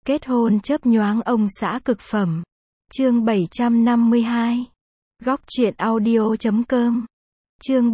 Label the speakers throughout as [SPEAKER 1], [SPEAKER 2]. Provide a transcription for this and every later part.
[SPEAKER 1] Kết hôn chớp nhoáng ông xã cực phẩm. Chương 752. Góc truyện audio.com. Chương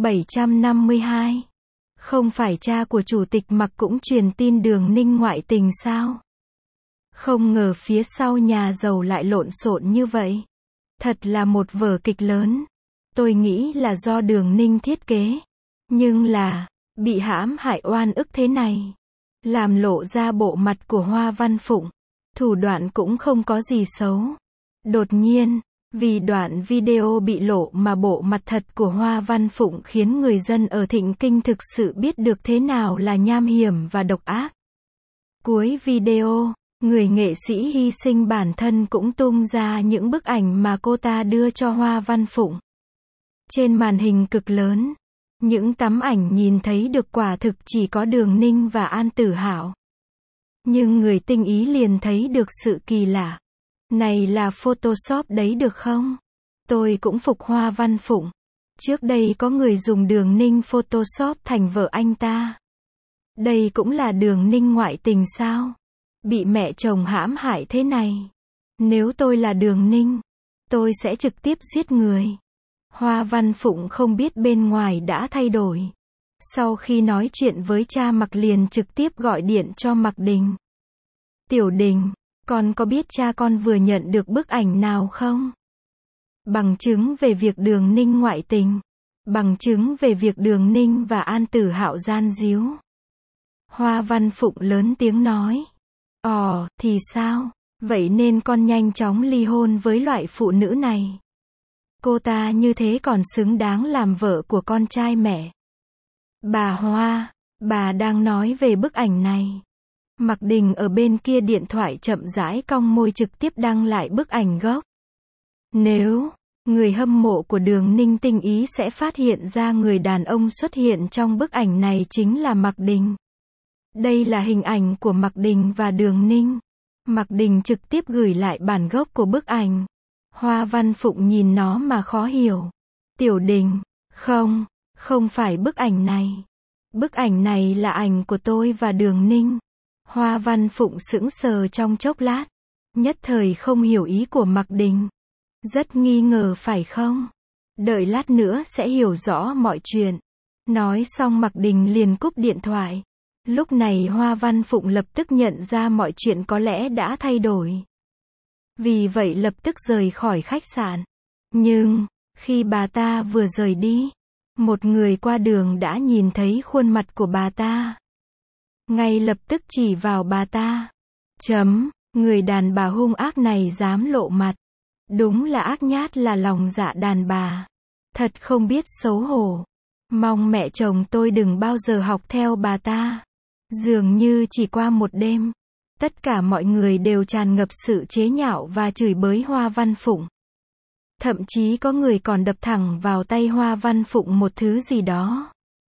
[SPEAKER 1] 752. Không phải cha của chủ tịch Mạc cũng truyền tin Đường Ninh ngoại tình sao? Không ngờ phía sau nhà giàu lại lộn xộn như vậy. Thật là một vở kịch lớn. Tôi nghĩ là do Đường Ninh thiết kế. Nhưng là, bị hãm hại oan ức thế này. Làm lộ ra bộ mặt của Hoa Văn Phụng. Thủ đoạn cũng không có gì xấu. Đột nhiên, vì đoạn video bị lộ mà bộ mặt thật của Hoa Văn Phụng khiến người dân ở Thịnh Kinh thực sự biết được thế nào là nham hiểm và độc ác. Cuối video, người nghệ sĩ hy sinh bản thân cũng tung ra những bức ảnh mà cô ta đưa cho Hoa Văn Phụng. Trên màn hình cực lớn, những tấm ảnh nhìn thấy được quả thực chỉ có Đường Ninh và An Tử Hạo. Nhưng người tinh ý liền thấy được sự kỳ lạ. Này là Photoshop đấy được không? Tôi cũng phục Hoa Văn Phụng. Trước đây có người dùng Đường Ninh Photoshop thành vợ anh ta. Đây cũng là Đường Ninh ngoại tình sao? Bị mẹ chồng hãm hại thế này. Nếu tôi là Đường Ninh, tôi sẽ trực tiếp giết người. Hoa Văn Phụng không biết bên ngoài đã thay đổi. Sau khi nói chuyện với cha Mạc liền trực tiếp gọi điện cho Mạc Đình. Tiểu Đình, con có biết cha con vừa nhận được bức ảnh nào không? Bằng chứng về việc Đường Ninh ngoại tình. Bằng chứng về việc Đường Ninh và An Tử Hạo gian díu. Hoa Văn Phụng lớn tiếng nói. Thì sao? Vậy nên con nhanh chóng ly hôn với loại phụ nữ này. Cô ta như thế còn xứng đáng làm vợ của con trai mẹ. Bà Hoa, bà đang nói về bức ảnh này. Mạc Đình ở bên kia điện thoại chậm rãi cong môi trực tiếp đăng lại bức ảnh gốc. Nếu người hâm mộ của Đường Ninh tinh ý sẽ phát hiện ra người đàn ông xuất hiện trong bức ảnh này chính là Mạc Đình. Đây là hình ảnh của Mạc Đình và Đường Ninh. Mạc Đình trực tiếp gửi lại bản gốc của bức ảnh. Hoa Văn Phụng nhìn nó mà khó hiểu. Tiểu Đình, không phải bức ảnh này. Bức ảnh này là ảnh của tôi và Đường Ninh. Hoa Văn Phụng sững sờ trong chốc lát. Nhất thời không hiểu ý của Mạc Đình. Rất nghi ngờ phải không? Đợi lát nữa sẽ hiểu rõ mọi chuyện. Nói xong Mạc Đình liền cúp điện thoại. Lúc này Hoa Văn Phụng lập tức nhận ra mọi chuyện có lẽ đã thay đổi. Vì vậy lập tức rời khỏi khách sạn. Nhưng, khi bà ta vừa rời đi, một người qua đường đã nhìn thấy khuôn mặt của bà ta. Ngay lập tức chỉ vào bà ta. Người đàn bà hung ác này dám lộ mặt. Đúng là ác nhát là lòng dạ đàn bà. Thật không biết xấu hổ. Mong mẹ chồng tôi đừng bao giờ học theo bà ta. Dường như chỉ qua một đêm, tất cả mọi người đều tràn ngập sự chế nhạo và chửi bới Hoa Văn Phụng. Thậm chí có người còn đập thẳng vào tay Hoa Văn Phụng một thứ gì đó.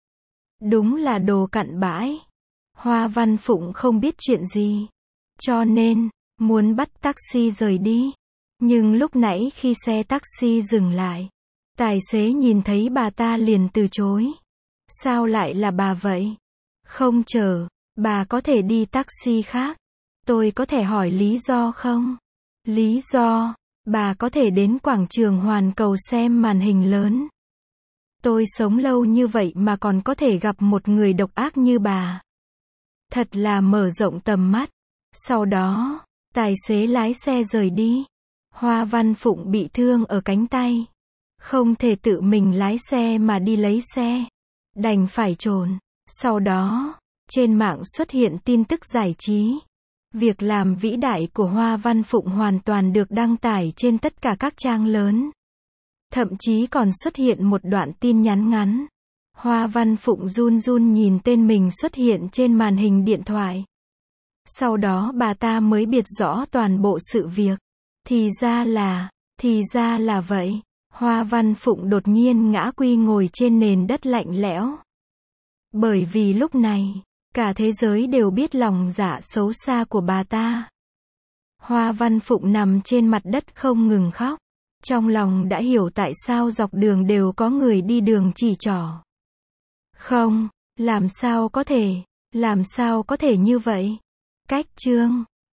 [SPEAKER 1] Đúng là đồ cặn bãi. Hoa Văn Phụng không biết chuyện gì. Cho nên, muốn bắt taxi rời đi. Nhưng lúc nãy khi xe taxi dừng lại, tài xế nhìn thấy bà ta liền từ chối. Sao lại là bà vậy? Không chờ, bà có thể đi taxi khác. Tôi có thể hỏi lý do không? Lý do, bà có thể đến quảng trường Hoàn Cầu xem màn hình lớn. Tôi sống lâu như vậy mà còn có thể gặp một người độc ác như bà. Thật là mở rộng tầm mắt. Sau đó, tài xế lái xe rời đi. Hoa Văn Phụng bị thương ở cánh tay. Không thể tự mình lái xe mà đi lấy xe. Đành phải trốn. Sau đó, trên mạng xuất hiện tin tức giải trí. Việc làm vĩ đại của Hoa Văn Phụng hoàn toàn được đăng tải trên tất cả các trang lớn. Thậm chí còn xuất hiện một đoạn tin nhắn ngắn. Hoa Văn Phụng run run nhìn tên mình xuất hiện trên màn hình điện thoại. Sau đó bà ta mới biết rõ toàn bộ sự việc. Thì ra là vậy. Hoa Văn Phụng đột nhiên ngã quy ngồi trên nền đất lạnh lẽo. Bởi vì lúc này, cả thế giới đều biết lòng dạ xấu xa của bà ta. Hoa Văn Phụng nằm trên mặt đất không ngừng khóc. Trong lòng đã hiểu tại sao dọc đường đều có người đi đường chỉ trỏ. Không, làm sao có thể như vậy? Cách chương